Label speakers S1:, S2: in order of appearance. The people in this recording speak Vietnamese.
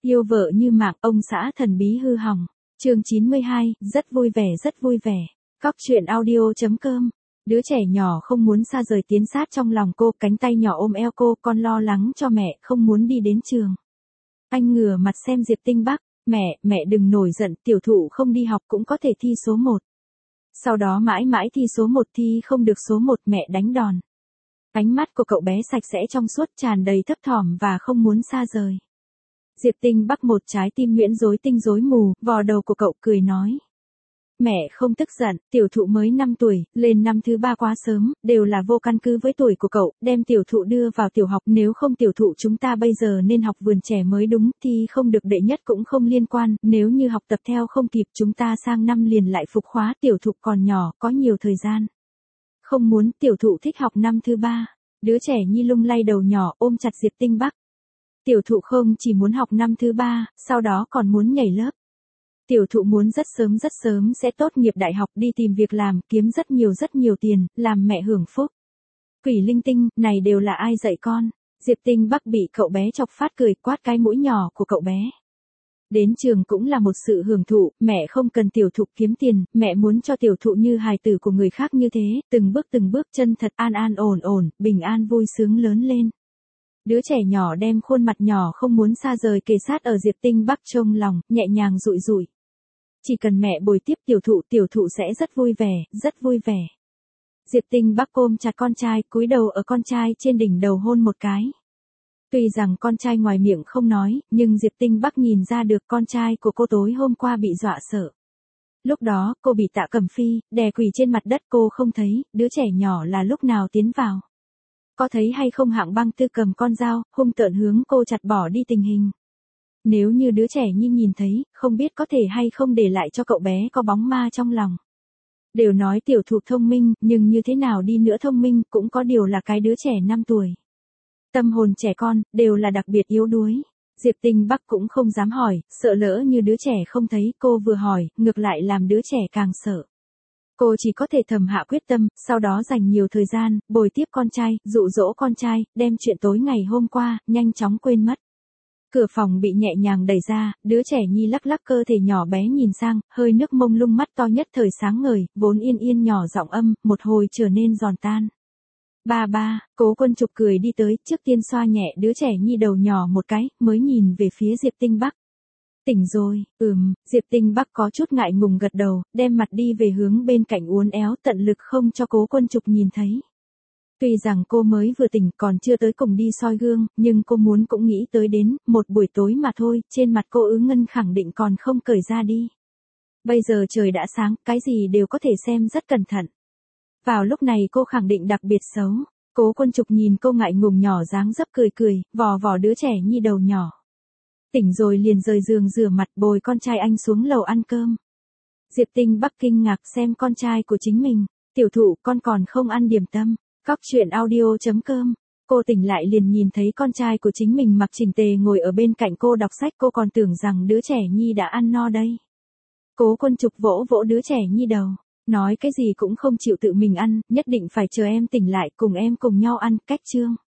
S1: Yêu vợ như mạng, ông xã thần bí hư hỏng. Chương 92, rất vui vẻ rất vui vẻ. Cóc truyện audio.com. Đứa trẻ nhỏ không muốn xa rời tiến sát trong lòng cô, cánh tay nhỏ ôm eo cô, con lo lắng cho mẹ, không muốn đi đến trường. Anh ngửa mặt xem Diệp Tinh Bắc, mẹ đừng nổi giận, tiểu thụ không đi học cũng có thể thi số 1. Sau đó mãi mãi thi số 1, thi không được số 1 mẹ đánh đòn. Ánh mắt của cậu bé sạch sẽ trong suốt, tràn đầy thấp thỏm và không muốn xa rời. Diệp Tinh Bắc một trái tim nhuyễn rối tinh rối mù, vò đầu của cậu cười nói. Mẹ không tức giận, tiểu thụ mới 5 tuổi, lên năm thứ 3 quá sớm, đều là vô căn cứ với tuổi của cậu, đem tiểu thụ đưa vào tiểu học, nếu không tiểu thụ chúng ta bây giờ nên học vườn trẻ mới đúng, thì không được đệ nhất cũng không liên quan, nếu như học tập theo không kịp chúng ta sang năm liền lại phục khóa, tiểu thụ còn nhỏ, có nhiều thời gian. Không muốn, tiểu thụ thích học năm thứ 3, đứa trẻ nhi lung lay đầu nhỏ ôm chặt Diệp Tinh Bắc. Tiểu thụ không chỉ muốn học năm thứ 3, sau đó còn muốn nhảy lớp. Tiểu thụ muốn rất sớm sẽ tốt nghiệp đại học, đi tìm việc làm, kiếm rất nhiều tiền, làm mẹ hưởng phúc. Quỷ linh tinh, này đều là ai dạy con? Diệp Tinh Bắc bị cậu bé chọc phát cười, quát cái mũi nhỏ của cậu bé. Đến trường cũng là một sự hưởng thụ, mẹ không cần tiểu thụ kiếm tiền, mẹ muốn cho tiểu thụ như hài tử của người khác như thế, từng bước chân thật an ổn, bình an vui sướng lớn lên. Đứa trẻ nhỏ đem khuôn mặt nhỏ không muốn xa rời kề sát ở Diệp Tinh Bắc trong lòng, nhẹ nhàng dụi. Chỉ cần mẹ bồi tiếp tiểu thụ sẽ rất vui vẻ. Diệp Tinh Bắc ôm chặt con trai, cúi đầu ở con trai trên đỉnh đầu hôn một cái. Tuy rằng con trai ngoài miệng không nói, nhưng Diệp Tinh Bắc nhìn ra được con trai của cô tối hôm qua bị dọa sợ. Lúc đó, cô bị Tạ Cẩm Phi đè quỳ trên mặt đất, cô không thấy, đứa trẻ nhỏ là lúc nào tiến vào. Có thấy hay không Hạng Băng Tư cầm con dao, hung tợn hướng cô chặt bỏ đi tình hình. Nếu như đứa trẻ nhìn thấy, không biết có thể hay không để lại cho cậu bé có bóng ma trong lòng. Đều nói tiểu thụ thông minh, nhưng như thế nào đi nữa thông minh, cũng có điều là cái đứa trẻ 5 tuổi. Tâm hồn trẻ con, đều là đặc biệt yếu đuối. Diệp Tinh Bắc cũng không dám hỏi, sợ lỡ như đứa trẻ không thấy, cô vừa hỏi, ngược lại làm đứa trẻ càng sợ. Cô chỉ có thể thầm hạ quyết tâm, sau đó dành nhiều thời gian, bồi tiếp con trai, dụ dỗ con trai, đem chuyện tối ngày hôm qua, nhanh chóng quên mất. Cửa phòng bị nhẹ nhàng đẩy ra, đứa trẻ nhi lắc cơ thể nhỏ bé nhìn sang, hơi nước mông lung mắt to nhất thời sáng ngời, vốn yên nhỏ giọng âm, một hồi trở nên giòn tan. Ba, Cố Quân Trục cười đi tới, trước tiên xoa nhẹ đứa trẻ nhi đầu nhỏ một cái, mới nhìn về phía Diệp Tinh Bắc. Tỉnh rồi, Diệp Tinh Bắc có chút ngại ngùng gật đầu, đem mặt đi về hướng bên cạnh uốn éo, tận lực không cho Cố Quân Trục nhìn thấy. Tuy rằng cô mới vừa tỉnh còn chưa tới cùng đi soi gương, nhưng cô muốn cũng nghĩ tới đến, một buổi tối mà thôi, trên mặt cô ngân khẳng định còn không cởi ra đi. Bây giờ trời đã sáng, cái gì đều có thể xem rất cẩn thận. Vào lúc này cô khẳng định đặc biệt xấu. Cố Quân Trục nhìn cô ngại ngùng nhỏ dáng dấp cười, vò đứa trẻ nhi đầu nhỏ. Tỉnh rồi liền rời giường rửa mặt, bồi con trai anh xuống lầu ăn cơm. Diệp Tinh Bắc kinh ngạc xem con trai của chính mình. Tiểu thụ, con còn không ăn điểm tâm. Cóc truyện audio.com. Cô tỉnh lại liền nhìn thấy con trai của chính mình mặc chỉnh tề ngồi ở bên cạnh cô đọc sách, cô còn tưởng rằng đứa trẻ nhi đã ăn no đây. Cố Quân Trục vỗ đứa trẻ nhi đầu, nói cái gì cũng không chịu tự mình ăn, nhất định phải chờ em tỉnh lại cùng em cùng nhau ăn, cách chương.